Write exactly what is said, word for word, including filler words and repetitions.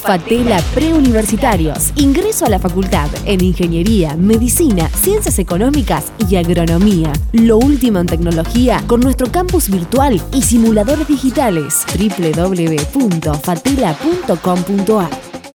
Fatela Preuniversitarios. Ingreso a la facultad en Ingeniería, Medicina, Ciencias Económicas y Agronomía. Lo último en tecnología con nuestro campus virtual y simuladores digitales. doble u doble u doble u punto fatela punto com punto a r